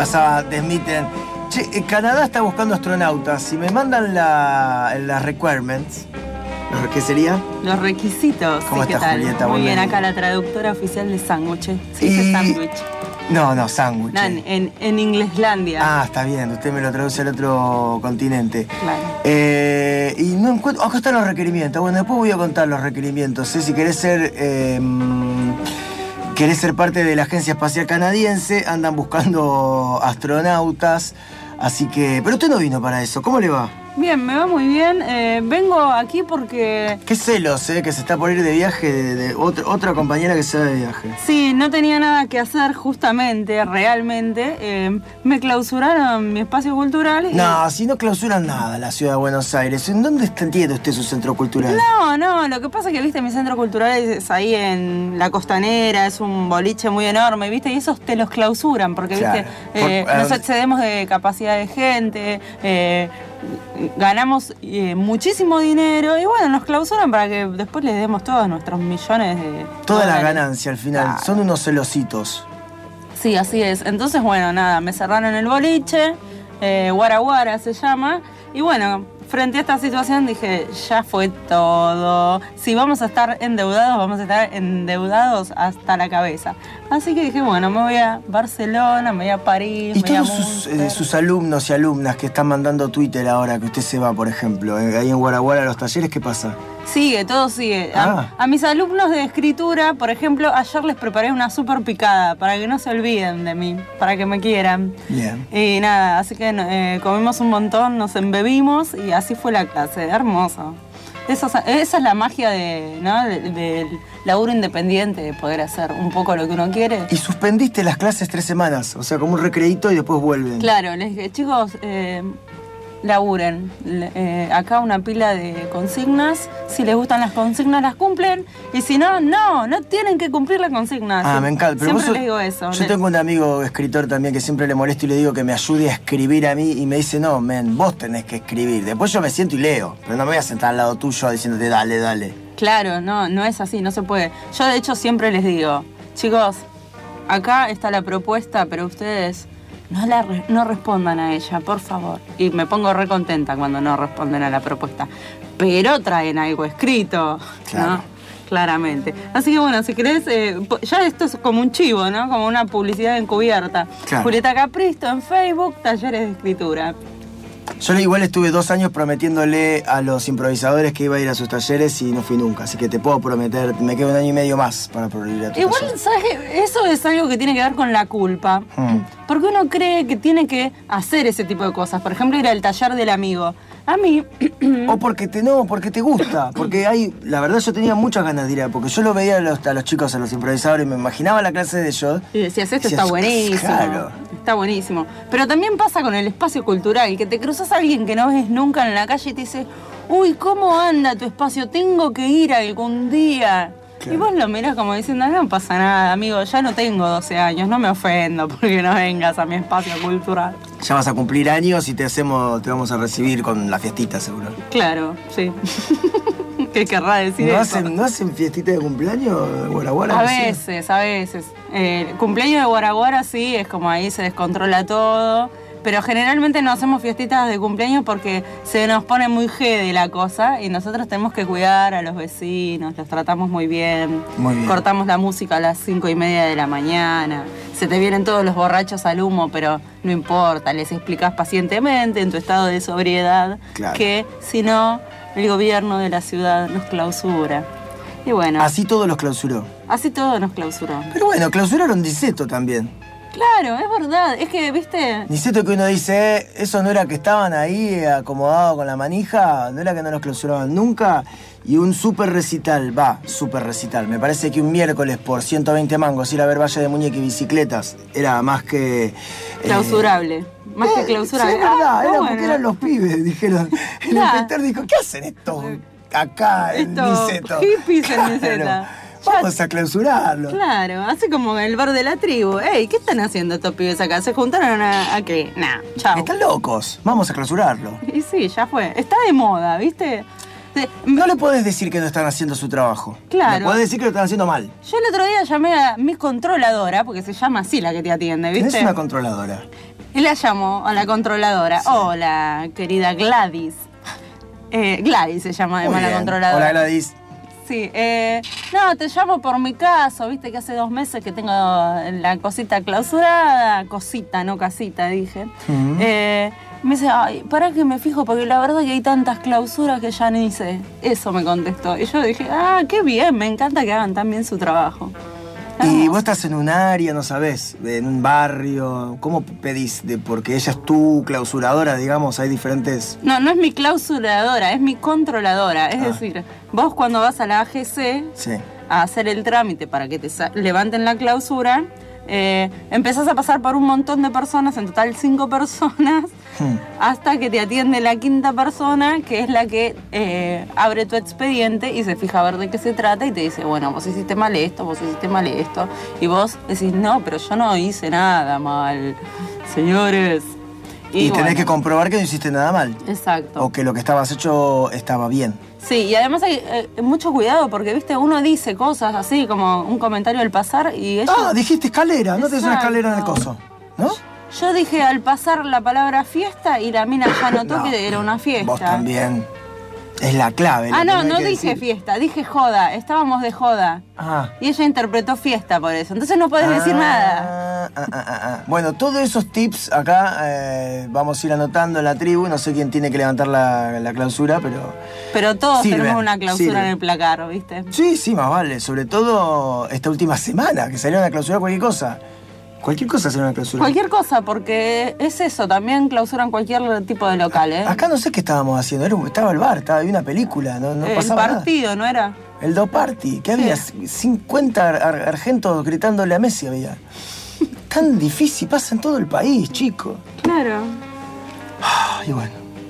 pasaba, desmiten. Che, Canadá está buscando astronautas. Si me mandan las requirements, ¿qué sería? Los requisitos. ¿Cómo sí, está, ¿qué tal? Julieta? Muy bien, Volvemos. acá la traductora oficial de sándwich. Se dice sándwich. No, sándwich. No, en Ingleslandia. Ah, está bien, usted me lo traduce al otro continente. Claro. Y no encuentro. Acá están los requerimientos. Bueno, después voy a contar los requerimientos. Si querés ser parte de la Agencia Espacial Canadiense, andan buscando astronautas. Así que. Pero usted no vino para eso. ¿Cómo le va? Bien, me va muy bien. Vengo aquí porque... Qué celos, que se está por ir de viaje de otra compañera que se va de viaje. Sí, no tenía nada que hacer justamente, realmente. Me clausuraron mi espacio cultural. No, si no clausuran nada la ciudad de Buenos Aires. ¿En dónde entiende usted su centro cultural? No, lo que pasa es que, viste, mi centro cultural es ahí en la Costanera, es un boliche muy enorme, viste, y esos te los clausuran, porque, claro. viste, nos excedemos de capacidad de gente, ganamos muchísimo dinero y bueno, nos clausuran para que después les demos todos nuestros millones de toda dólares. la ganancia al final. Claro. Son unos celositos. Sí, así es. Entonces, bueno, nada, me cerraron el boliche, Guara Guara se llama, y bueno, frente a esta situación dije, ya fue todo. Si vamos a estar endeudados, vamos a estar endeudados hasta la cabeza. Así que dije, bueno, me voy a Barcelona, me voy a París, ¿Y me voy a todos sus alumnos y alumnas que están mandando Twitter ahora que usted se va, por ejemplo, ahí en Guaraguara a los talleres, qué pasa? Sigue, todo sigue. A mis alumnos de escritura, por ejemplo, ayer les preparé una súper picada para que no se olviden de mí, para que me quieran. Bien. Y nada, así que comimos un montón, nos embebimos y así fue la clase, hermoso. Esa es la magia del laburo independiente, de poder hacer un poco lo que uno quiere. Y suspendiste las clases 3 semanas, o sea, como un recreíto y después vuelven. Claro, les dije, chicos, laburen. Acá una pila de consignas. Si les gustan las consignas, las cumplen. Y si no, no tienen que cumplir las consignas. Me encanta. Pero siempre les digo eso. Yo tengo un amigo escritor también que siempre le molesto y le digo que me ayude a escribir a mí y me dice, no, vos tenés que escribir. Después yo me siento y leo, pero no me voy a sentar al lado tuyo diciéndote, dale. Claro, no es así, no se puede. Yo de hecho siempre les digo, chicos, acá está la propuesta, pero ustedes no respondan a ella, por favor. Y me pongo re contenta cuando no responden a la propuesta. Pero traen algo escrito, claro. ¿no? Claramente. Así que bueno, si querés, ya esto es como un chivo, ¿no? Como una publicidad encubierta. Claro. Julieta Capristo en Facebook, talleres de escritura. Yo igual estuve 2 años prometiéndole a los improvisadores que iba a ir a sus talleres y no fui nunca. Así que te puedo prometer, me queda 1 año y medio más para poder ir a tus Igual, talleres. ¿sabes? Eso es algo que tiene que ver con la culpa. Porque uno cree que tiene que hacer ese tipo de cosas. Por ejemplo, ir al taller del amigo. A mí... O porque te gusta. Porque la verdad yo tenía muchas ganas de ir, porque yo lo veía a los chicos, a los improvisadores, y me imaginaba la clase de ellos. Y decías, esto está buenísimo. Claro. Está buenísimo. Pero también pasa con el espacio cultural, que te cruzas a alguien que no ves nunca en la calle y te dice, uy, ¿cómo anda tu espacio? Tengo que ir algún día. Claro. Y vos lo mirás como diciendo, no pasa nada, amigo, ya no tengo 12 años, no me ofendo porque no vengas a mi espacio cultural. Ya vas a cumplir años y te vamos a recibir con la fiestita, seguro. Claro, sí. ¿Qué querrá decir eso? ¿No hacen fiestita de cumpleaños de Guaraguara? A veces. El cumpleaños de Guaraguara sí, es como ahí se descontrola todo. Pero generalmente no hacemos fiestitas de cumpleaños porque se nos pone muy jede la cosa y nosotros tenemos que cuidar a los vecinos, los tratamos muy bien. Muy bien. Cortamos la música a las 5:30 de la mañana. Se te vienen todos los borrachos al humo, pero no importa, les explicás pacientemente en tu estado de sobriedad, claro, que si no, el gobierno de la ciudad nos clausura. Y bueno. Así todo los clausuró. Así todo nos clausuró. Pero bueno, clausuraron Niceto también. Claro, es verdad, es que, viste... Niceto, que uno dice, eso no era que estaban ahí acomodados con la manija, no era que no los clausuraban nunca, y un super recital, me parece que un miércoles por 120 mangos ir a ver Valle de Muñeca y bicicletas era más que... clausurable, más que clausurable. Sí, es verdad, bueno. Porque eran los pibes, dijeron. El inspector dijo, ¿qué hacen estos acá en Niceto? Hippies en Niceto. Claro. Vamos a clausurarlo. Claro, así como el bar de la tribu. Ey, ¿qué están haciendo estos pibes acá? ¿Se juntaron a qué? Nah, chao. Están locos, vamos a clausurarlo. Y sí, ya fue. Está de moda, ¿viste? No le podés decir que no están haciendo su trabajo. Claro. Le podés decir que lo están haciendo mal. Yo el otro día llamé a mi controladora, porque se llama así la que te atiende, ¿viste? ¿Tenés una controladora? Y la llamo a la controladora. Sí. Hola, querida Gladys. Gladys se llama además la controladora. Hola, Gladys. Sí, no, te llamo por mi caso, viste que hace 2 meses que tengo la cosita clausurada, cosita, no casita, dije. Uh-huh. Me dice, ay, para que me fijo, porque la verdad que hay tantas clausuras que ya ni sé. Eso me contestó. Y yo dije, qué bien, me encanta que hagan tan bien su trabajo. Y vos estás en un área, no sabés, en un barrio, ¿cómo pedís? Porque ella es tu clausuradora, digamos, hay diferentes... No, no es mi clausuradora, es mi controladora. Es decir, vos cuando vas a la AGC a hacer el trámite para que te levanten la clausura, empezás a pasar por un montón de personas, en total 5 personas, hasta que te atiende la 5ª persona, que es la que abre tu expediente y se fija a ver de qué se trata y te dice, bueno, vos hiciste mal esto, y vos decís, no, pero yo no hice nada mal, señores. Y tenés que comprobar que no hiciste nada mal. Exacto. O que lo que estabas hecho estaba bien. Sí, y además hay mucho cuidado porque, viste, uno dice cosas así como un comentario al pasar y ellos... dijiste escalera, no tenés una escalera en el coso, ¿no? Yo dije al pasar la palabra fiesta y la mina ya notó que era una fiesta. Vos también. Es la clave. No dije fiesta, dije joda, estábamos de joda. Y ella interpretó fiesta por eso, entonces no podés decir nada. Bueno, todos esos tips acá vamos a ir anotando en la tribu, no sé quién tiene que levantar la clausura, pero... Pero todos tenemos una clausura en el placar, ¿viste? Sí, más vale, sobre todo esta última semana, que salió una clausura cualquier cosa. Cualquier cosa será una clausura. Cualquier cosa, porque es eso, también clausuran cualquier tipo de local, ¿eh? Acá no sé qué estábamos haciendo, estaba el bar, había una película, no pasaba nada. El partido, ¿no era? El Do Party, que había 50 argentos gritándole a Messi, había. Tan difícil, pasa en todo el país, chico. Claro. Y bueno.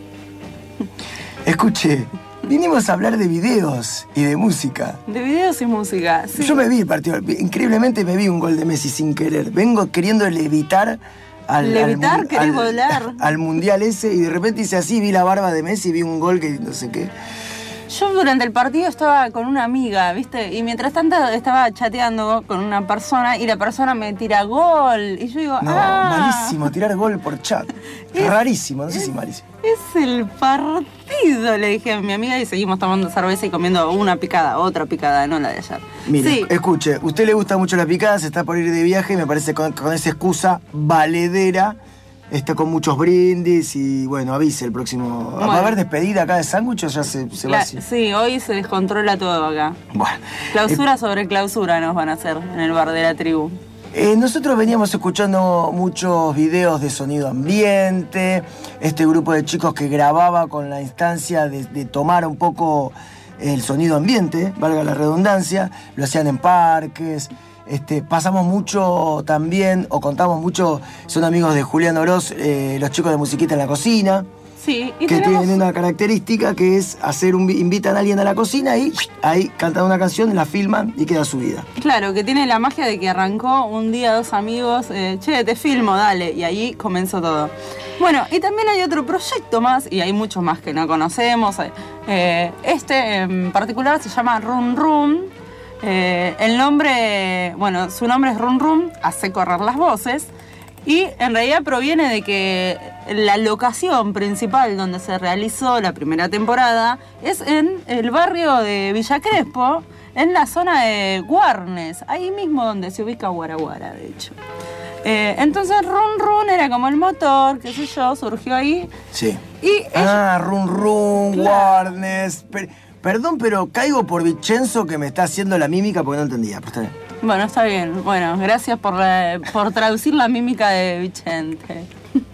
Escuche, vinimos a hablar de videos y de música. De videos y música, sí. Yo me vi el partido, increíblemente me vi un gol de Messi sin querer. Vengo queriendo levitar ¿Querés volar? Al mundial ese y de repente hice así, vi la barba de Messi y vi un gol que no sé qué. Yo durante el partido estaba con una amiga, ¿viste? Y mientras tanto estaba chateando con una persona y la persona me tira gol. Y yo digo, malísimo, tirar gol por chat. Rarísimo, no sé si malísimo. Es el partido, le dije a mi amiga y seguimos tomando cerveza y comiendo una picada, otra picada, no la de ayer. Mire, escuche, usted le gusta mucho la picada, se está por ir de viaje y me parece con esa excusa valedera. Está con muchos brindis y bueno, avise el próximo. ¿Va a haber despedida acá de sándwich o ya se va así? Sí, hoy se descontrola todo acá. Bueno. Clausura sobre clausura nos van a hacer en el bar de la tribu. Nosotros veníamos escuchando muchos videos de sonido ambiente, este grupo de chicos que grababa con la instancia de tomar un poco el sonido ambiente, valga la redundancia, lo hacían en parques. Pasamos mucho también, o contamos mucho, son amigos de Julián Oroz, los chicos de Musiquita en la Cocina. Sí, y que tienen una característica que es invitan a alguien a la cocina y ahí cantan una canción, la filman y queda subida. Claro, que tiene la magia de que arrancó un día 2 amigos, che, te filmo, dale, y ahí comenzó todo. Bueno, y también hay otro proyecto más, y hay muchos más que no conocemos. En particular se llama Run Run. El nombre, su nombre es Run Run, hace correr las voces, y en realidad proviene de que la locación principal donde se realizó la primera temporada es en el barrio de Villa Crespo, en la zona de Warnes, ahí mismo donde se ubica Guaraguara, de hecho. Entonces Run Run era como el motor, qué sé yo, surgió ahí. Sí. Y Run Run, claro. Warnes... Perdón, pero caigo por Vicenzo que me está haciendo la mímica porque no entendía. Pero está bien. Bueno, está bien. Bueno, gracias por traducir la mímica de Vicente.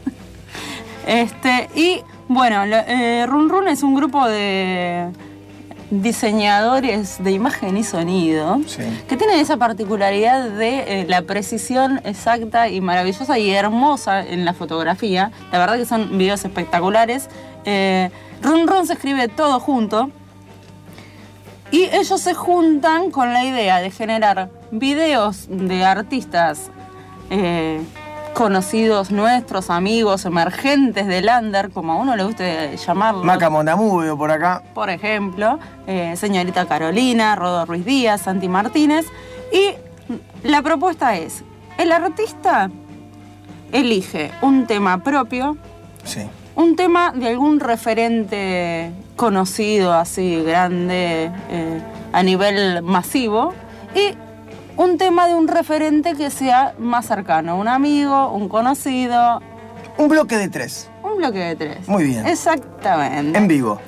Y bueno, Run Run es un grupo de diseñadores de imagen y sonido que tienen esa particularidad de la precisión exacta y maravillosa y hermosa en la fotografía. La verdad que son videos espectaculares. Run Run se escribe todo junto. Y ellos se juntan con la idea de generar videos de artistas conocidos nuestros, amigos, emergentes del under, como a uno le guste llamarlo. Maca Monamú veo por acá. Por ejemplo, Señorita Carolina, Rodo Ruiz Díaz, Santi Martínez. Y la propuesta es, el artista elige un tema propio, Sí. un tema de algún referente conocido, así, grande, a nivel masivo, y un tema de un referente que sea más cercano, un amigo, un conocido. Un bloque de 3. Un bloque de 3. Muy bien. Exactamente. En vivo.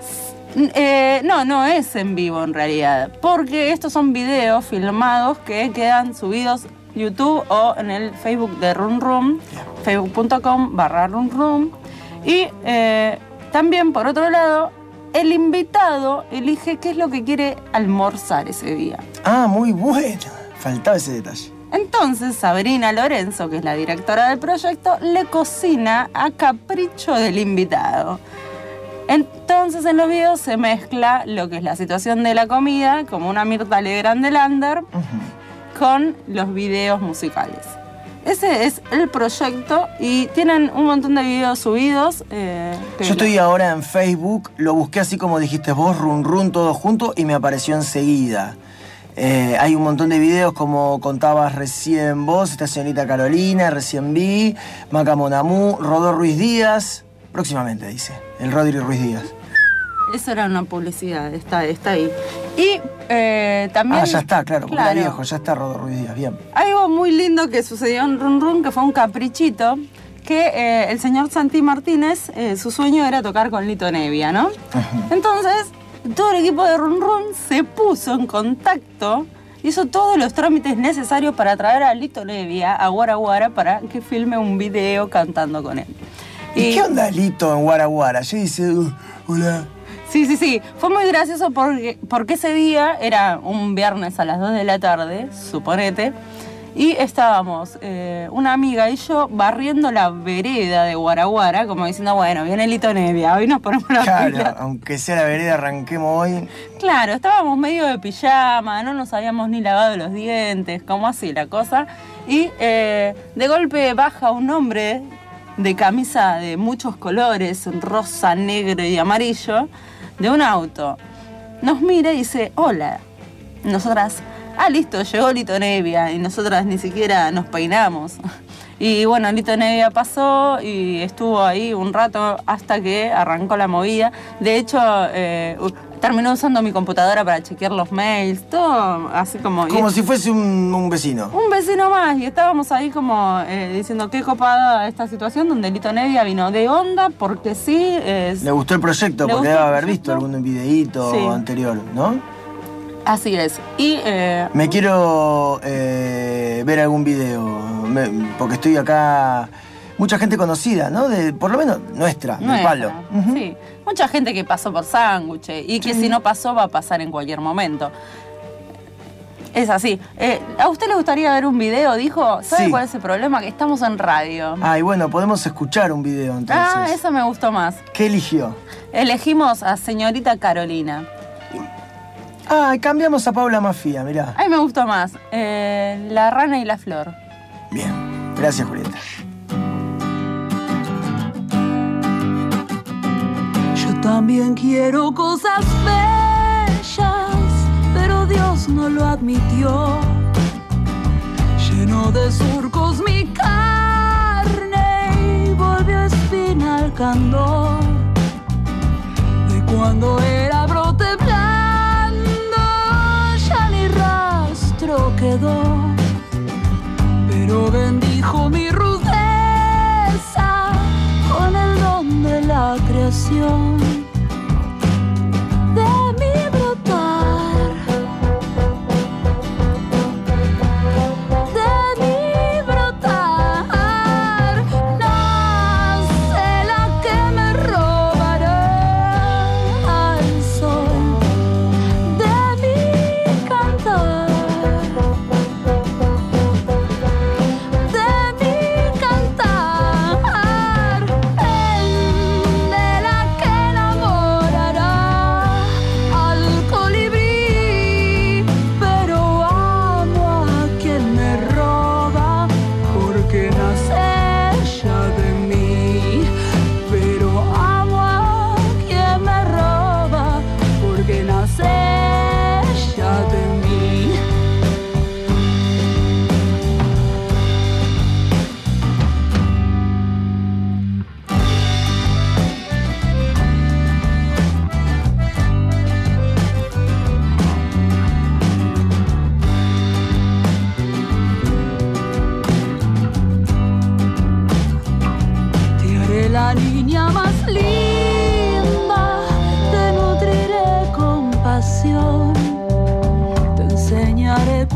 No es en vivo en realidad, porque estos son videos filmados que quedan subidos en YouTube o en el Facebook de Room Room, facebook.com/Room Room. Y también, por otro lado, el invitado elige qué es lo que quiere almorzar ese día. Ah, muy bueno. Faltaba ese detalle. Entonces, Sabrina Lorenzo, que es la directora del proyecto, le cocina a capricho del invitado. Entonces, en los videos se mezcla lo que es la situación de la comida, como una Mirta Legrand de Lander, con los videos musicales. Ese es el proyecto y tienen un montón de videos subidos. Yo estoy ahora en Facebook, lo busqué así como dijiste vos, Run Run, todo junto, y me apareció enseguida. Hay un montón de videos, como contabas recién vos, esta señorita Carolina, recién vi, Maca Monamú, Rodó Ruiz Díaz, próximamente dice, el Rodri Ruiz Díaz. Eso era una publicidad, está ahí. Y también... Ah, ya está, claro, porque era viejo, ya está Rodó Ruiz Díaz, bien. Algo muy lindo que sucedió en Run Run, que fue un caprichito, que el señor Santi Martínez, su sueño era tocar con Lito Nevia, ¿no? Entonces, todo el equipo de Run Run se puso en contacto, hizo todos los trámites necesarios para traer a Lito Nevia a Guara Guara para que filme un video cantando con él. ¿Y qué onda Lito en Guara Guara? Yo dice, hola. Sí. Fue muy gracioso porque ese día era un viernes a las 2 de la tarde, suponete, y estábamos una amiga y yo barriendo la vereda de Guara Guara, como diciendo, bueno, viene Lito Nevia, hoy nos ponemos la Claro, pila. aunque sea la vereda, arranquemos hoy. Claro, estábamos medio de pijama, no nos habíamos ni lavado los dientes, como así la cosa, y de golpe baja un hombre de camisa de muchos colores, rosa, negro y amarillo, de un auto. Nos mira y dice, hola. Nosotras, listo, llegó Lito Nevia, y nosotras ni siquiera nos peinamos. Y bueno, Lito Nevia pasó y estuvo ahí un rato hasta que arrancó la movida. De hecho, terminó usando mi computadora para chequear los mails, todo así como... Como si fuese un vecino. Un vecino más, y estábamos ahí como diciendo qué copada esta situación donde Lito Nevia vino de onda porque sí. Le gustó el proyecto porque debe haber visto algún videíto anterior, ¿no? Así es. Y me quiero ver algún video, porque estoy acá. Mucha gente conocida, ¿no? Por lo menos nuestra, del palo. Sí, mucha gente que pasó por sándwiches y que si no pasó va a pasar en cualquier momento. Es así. ¿A usted le gustaría ver un video? Dijo, ¿sabe cuál es el problema? Que estamos en radio. Y bueno, podemos escuchar un video entonces. Eso me gustó más. ¿Qué eligió? Elegimos a señorita Carolina. Cambiamos a Paula Mafia, mirá. Me gustó más. La rana y la flor. Bien, gracias Julieta. Yo también quiero cosas bellas, pero Dios no lo admitió. Llenó de surcos mi carne y volvió espina al candor. De cuando era brote blando, ya ni rastro quedó. Pero bendijo mi rudeza con el don de la creación. De mi brotar, de mi brotar, nace la que me robará al sol. De mi cantar, de mi cantar, de la que no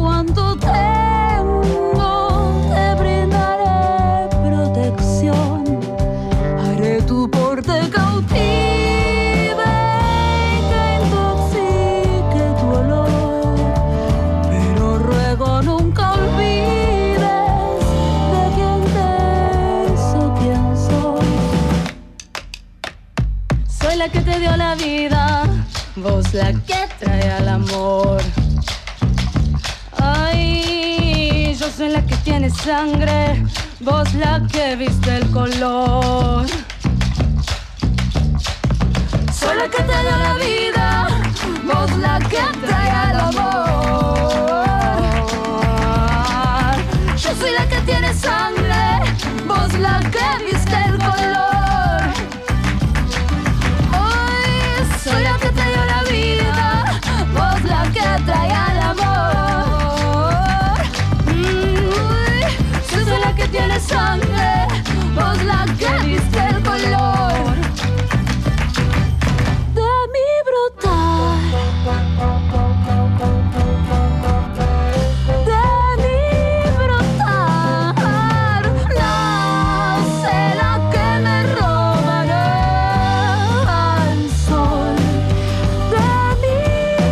cuanto tengo, te brindaré protección. Haré tu porte cautive y que intoxique tu olor. Pero ruego nunca olvides de quién te hizo quien soy. Soy la que te dio la vida, vos la que trae al amor. Ay, yo soy la que tiene sangre, vos la que viste el color. Soy la que te dio la vida, vos la que trae al amor. Yo soy la que tiene sangre, vos la que viste el color. Hoy soy la que te dio la vida, vos la que trae al amor. Yo soy la que tiene sangre, vos la que viste el color. De mi brotar, de mi brotar, nace la que me robará al sol. De mi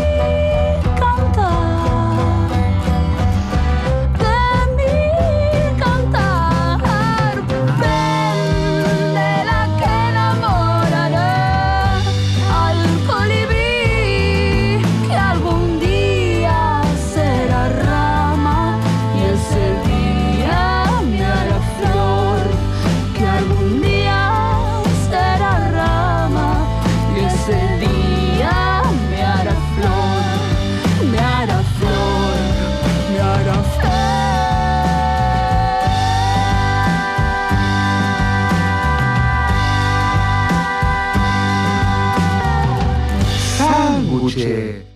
cantar, de mi cantar, vende la que enamorará al colibrí que algún día será rama y ese día me hará flor, que algún día será rama y ese día me hará flor, me hará flor, me hará flor. Sándwich.